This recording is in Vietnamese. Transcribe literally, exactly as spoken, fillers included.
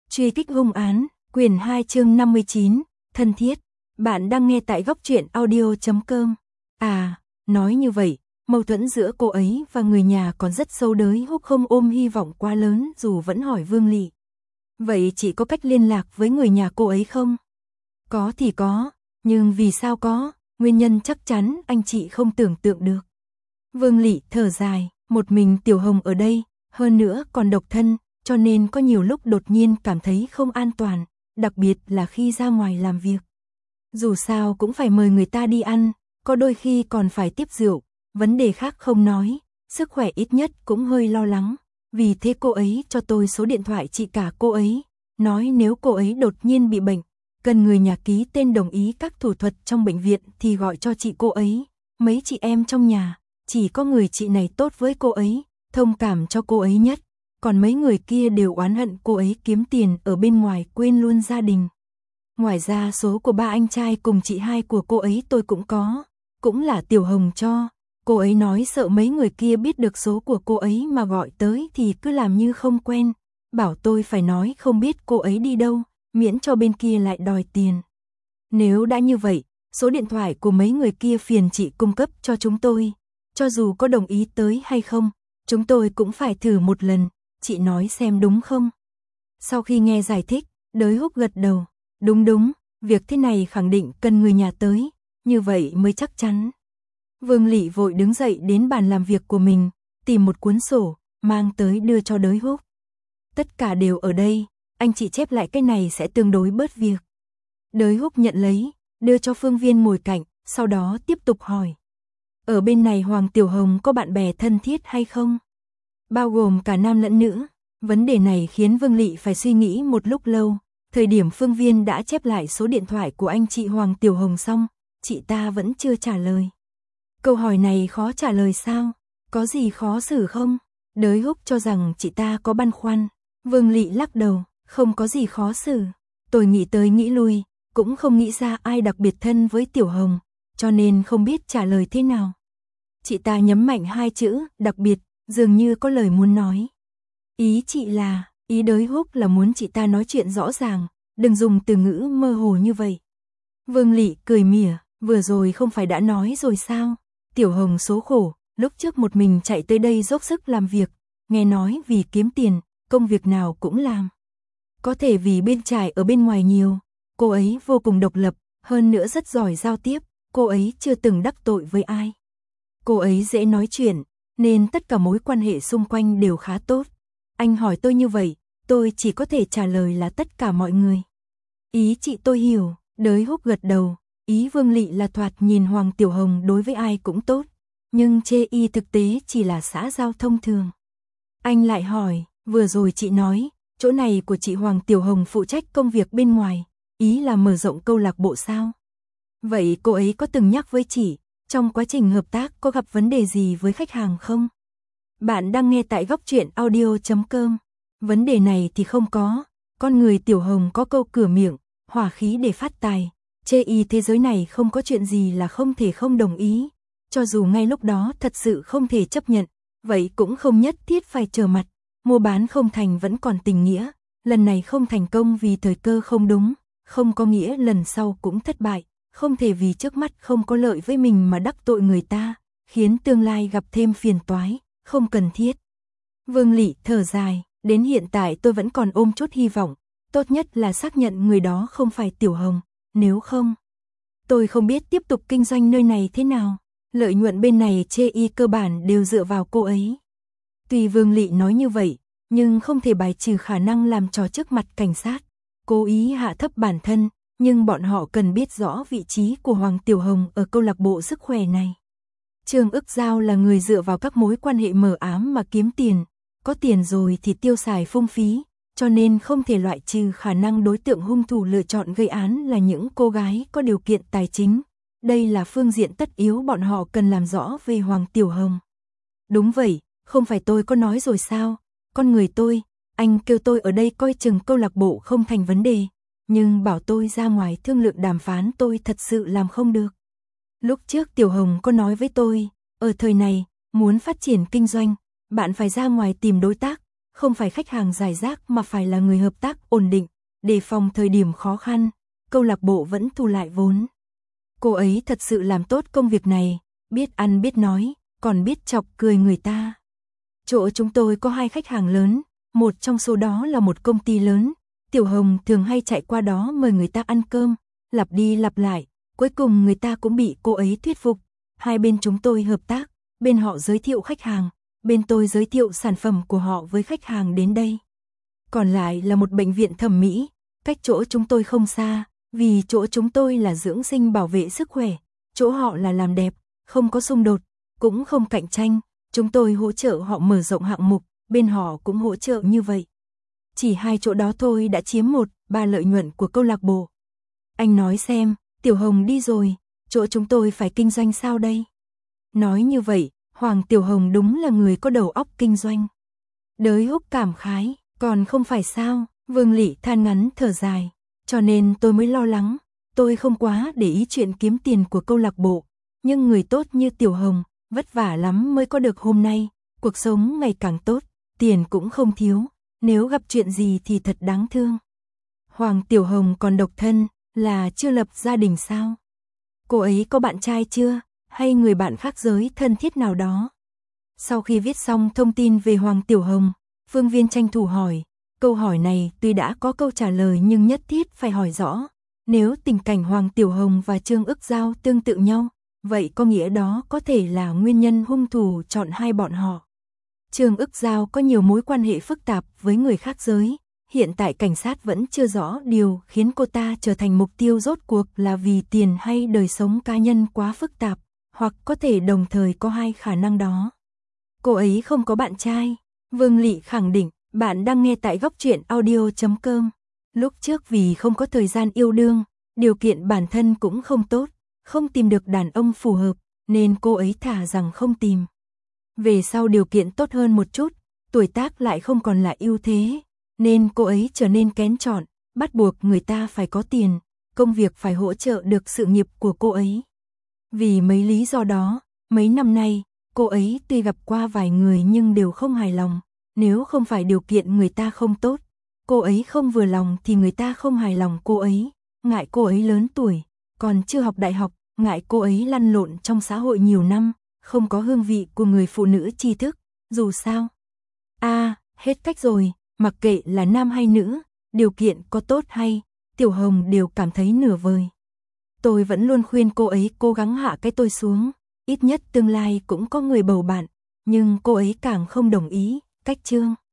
Truy kích hung án, quyển hai chương năm mươi chín, thân thiết. Bạn đang nghe tại góc truyện audio chấm com. À, nói như vậy, mâu thuẫn giữa cô ấy và người nhà còn rất sâu đới. Húc không ôm hy vọng quá lớn dù vẫn hỏi Vương Lị. Vậy chị có cách liên lạc với người nhà cô ấy không? Có thì có, nhưng vì sao có, nguyên nhân chắc chắn anh chị không tưởng tượng được. Vương Lị thở dài, một mình Tiểu Hồng ở đây, hơn nữa còn độc thân, cho nên có nhiều lúc đột nhiên cảm thấy không an toàn, đặc biệt là khi ra ngoài làm việc. Dù sao cũng phải mời người ta đi ăn, có đôi khi còn phải tiếp rượu, vấn đề khác không nói, sức khỏe ít nhất cũng hơi lo lắng. Vì thế cô ấy cho tôi số điện thoại chị cả cô ấy, nói nếu cô ấy đột nhiên bị bệnh, cần người nhà ký tên đồng ý các thủ thuật trong bệnh viện thì gọi cho chị cô ấy. Mấy chị em trong nhà, chỉ có người chị này tốt với cô ấy, thông cảm cho cô ấy nhất, còn mấy người kia đều oán hận cô ấy kiếm tiền ở bên ngoài quên luôn gia đình. Ngoài ra số của ba anh trai cùng chị hai của cô ấy tôi cũng có, cũng là Tiểu Hồng cho. Cô ấy nói sợ mấy người kia biết được số của cô ấy mà gọi tới thì cứ làm như không quen, bảo tôi phải nói không biết cô ấy đi đâu, miễn cho bên kia lại đòi tiền. Nếu đã như vậy, số điện thoại của mấy người kia phiền chị cung cấp cho chúng tôi, cho dù có đồng ý tới hay không, chúng tôi cũng phải thử một lần, chị nói xem đúng không? Sau khi nghe giải thích, Đới Húc gật đầu, đúng đúng, việc thế này khẳng định cần người nhà tới, như vậy mới chắc chắn. Vương Lị vội đứng dậy đến bàn làm việc của mình, tìm một cuốn sổ, mang tới đưa cho Đới Húc. Tất cả đều ở đây, anh chị chép lại cái này sẽ tương đối bớt việc. Đới Húc nhận lấy, đưa cho Phương Viên ngồi cạnh, sau đó tiếp tục hỏi. Ở bên này Hoàng Tiểu Hồng có bạn bè thân thiết hay không? Bao gồm cả nam lẫn nữ. Vấn đề này khiến Vương Lị phải suy nghĩ một lúc lâu. Thời điểm Phương Viên đã chép lại số điện thoại của anh chị Hoàng Tiểu Hồng xong, chị ta vẫn chưa trả lời. Câu hỏi này khó trả lời sao? Có gì khó xử không? Đới Húc cho rằng chị ta có băn khoăn. Vương Lị lắc đầu, không có gì khó xử. Tôi nghĩ tới nghĩ lui, cũng không nghĩ ra ai đặc biệt thân với Tiểu Hồng, cho nên không biết trả lời thế nào. Chị ta nhấn mạnh hai chữ, đặc biệt, dường như có lời muốn nói. Ý chị là, ý Đới Húc là muốn chị ta nói chuyện rõ ràng, đừng dùng từ ngữ mơ hồ như vậy. Vương Lị cười mỉa, vừa rồi không phải đã nói rồi sao? Tiểu Hồng số khổ, lúc trước một mình chạy tới đây dốc sức làm việc, nghe nói vì kiếm tiền, công việc nào cũng làm. Có thể vì bên trải ở bên ngoài nhiều, cô ấy vô cùng độc lập, hơn nữa rất giỏi giao tiếp, cô ấy chưa từng đắc tội với ai. Cô ấy dễ nói chuyện, nên tất cả mối quan hệ xung quanh đều khá tốt. Anh hỏi tôi như vậy, tôi chỉ có thể trả lời là tất cả mọi người. Ý chị tôi hiểu, Đới Húc gật đầu, ý Vương Lị là thoạt nhìn Hoàng Tiểu Hồng đối với ai cũng tốt, nhưng chê y thực tế chỉ là xã giao thông thường. Anh lại hỏi, vừa rồi chị nói, chỗ này của chị Hoàng Tiểu Hồng phụ trách công việc bên ngoài, ý là mở rộng câu lạc bộ sao? Vậy cô ấy có từng nhắc với chị, trong quá trình hợp tác có gặp vấn đề gì với khách hàng không? Bạn đang nghe tại góc truyện audio chấm com. Vấn đề này thì không có, con người Tiểu Hồng có câu cửa miệng, hỏa khí để phát tài, chê y thế giới này không có chuyện gì là không thể không đồng ý, cho dù ngay lúc đó thật sự không thể chấp nhận, vậy cũng không nhất thiết phải trở mặt, mua bán không thành vẫn còn tình nghĩa, lần này không thành công vì thời cơ không đúng, không có nghĩa lần sau cũng thất bại, không thể vì trước mắt không có lợi với mình mà đắc tội người ta, khiến tương lai gặp thêm phiền toái, không cần thiết. Vương Lị thở dài, đến hiện tại tôi vẫn còn ôm chút hy vọng, tốt nhất là xác nhận người đó không phải Tiểu Hồng, nếu không, tôi không biết tiếp tục kinh doanh nơi này thế nào, lợi nhuận bên này chê y cơ bản đều dựa vào cô ấy. Tuy Vương Lị nói như vậy, nhưng không thể bài trừ khả năng làm trò trước mặt cảnh sát, cố ý hạ thấp bản thân, nhưng bọn họ cần biết rõ vị trí của Hoàng Tiểu Hồng ở câu lạc bộ sức khỏe này. Trương Ức Giao là người dựa vào các mối quan hệ mờ ám mà kiếm tiền, có tiền rồi thì tiêu xài phung phí, cho nên không thể loại trừ khả năng đối tượng hung thủ lựa chọn gây án là những cô gái có điều kiện tài chính. Đây là phương diện tất yếu bọn họ cần làm rõ về Hoàng Tiểu Hồng. Đúng vậy, không phải tôi có nói rồi sao? Con người tôi, anh kêu tôi ở đây coi chừng câu lạc bộ không thành vấn đề, nhưng bảo tôi ra ngoài thương lượng đàm phán tôi thật sự làm không được. Lúc trước Tiểu Hồng có nói với tôi, ở thời này, muốn phát triển kinh doanh, bạn phải ra ngoài tìm đối tác, không phải khách hàng rải rác mà phải là người hợp tác ổn định, đề phòng thời điểm khó khăn, câu lạc bộ vẫn thu lại vốn. Cô ấy thật sự làm tốt công việc này, biết ăn biết nói, còn biết chọc cười người ta. Chỗ chúng tôi có hai khách hàng lớn, một trong số đó là một công ty lớn, Tiểu Hồng thường hay chạy qua đó mời người ta ăn cơm, lặp đi lặp lại, cuối cùng người ta cũng bị cô ấy thuyết phục. Hai bên chúng tôi hợp tác, bên họ giới thiệu khách hàng, bên tôi giới thiệu sản phẩm của họ với khách hàng đến đây. Còn lại là một bệnh viện thẩm mỹ, cách chỗ chúng tôi không xa, vì chỗ chúng tôi là dưỡng sinh bảo vệ sức khỏe, chỗ họ là làm đẹp, không có xung đột, cũng không cạnh tranh, chúng tôi hỗ trợ họ mở rộng hạng mục, bên họ cũng hỗ trợ như vậy. Chỉ hai chỗ đó thôi đã chiếm một, ba lợi nhuận của câu lạc bộ. Anh nói xem, Tiểu Hồng đi rồi, chỗ chúng tôi phải kinh doanh sao đây? Nói như vậy, Hoàng Tiểu Hồng đúng là người có đầu óc kinh doanh. Đới Húc cảm khái, còn không phải sao, Vương Lị than ngắn thở dài, cho nên tôi mới lo lắng, tôi không quá để ý chuyện kiếm tiền của câu lạc bộ, nhưng người tốt như Tiểu Hồng, vất vả lắm mới có được hôm nay, cuộc sống ngày càng tốt, tiền cũng không thiếu, nếu gặp chuyện gì thì thật đáng thương. Hoàng Tiểu Hồng còn độc thân, là chưa lập gia đình sao? Cô ấy có bạn trai chưa, hay người bạn khác giới thân thiết nào đó? Sau khi viết xong thông tin về Hoàng Tiểu Hồng, Phương Viên tranh thủ hỏi, câu hỏi này tuy đã có câu trả lời nhưng nhất thiết phải hỏi rõ. Nếu tình cảnh Hoàng Tiểu Hồng và Trương Ức Giao tương tự nhau, vậy có nghĩa đó có thể là nguyên nhân hung thủ chọn hai bọn họ. Trương Ức Giao có nhiều mối quan hệ phức tạp với người khác giới, hiện tại cảnh sát vẫn chưa rõ điều khiến cô ta trở thành mục tiêu rốt cuộc là vì tiền hay đời sống cá nhân quá phức tạp, hoặc có thể đồng thời có hai khả năng đó. Cô ấy không có bạn trai, Vương Lị khẳng định. Bạn đang nghe tại góc truyện audio chấm com. Lúc trước vì không có thời gian yêu đương, điều kiện bản thân cũng không tốt, không tìm được đàn ông phù hợp, nên cô ấy thả rằng không tìm. Về sau điều kiện tốt hơn một chút, tuổi tác lại không còn là ưu thế, nên cô ấy trở nên kén chọn, bắt buộc người ta phải có tiền, công việc phải hỗ trợ được sự nghiệp của cô ấy. Vì mấy lý do đó, mấy năm nay, cô ấy tuy gặp qua vài người nhưng đều không hài lòng. Nếu không phải điều kiện người ta không tốt, cô ấy không vừa lòng thì người ta không hài lòng cô ấy, ngại cô ấy lớn tuổi, còn chưa học đại học, ngại cô ấy lăn lộn trong xã hội nhiều năm, không có hương vị của người phụ nữ tri thức, dù sao. À, hết cách rồi, mặc kệ là nam hay nữ, điều kiện có tốt hay, Tiểu Hồng đều cảm thấy nửa vời. Tôi vẫn luôn khuyên cô ấy cố gắng hạ cái tôi xuống, ít nhất tương lai cũng có người bầu bạn, nhưng cô ấy càng không đồng ý. Cách Trương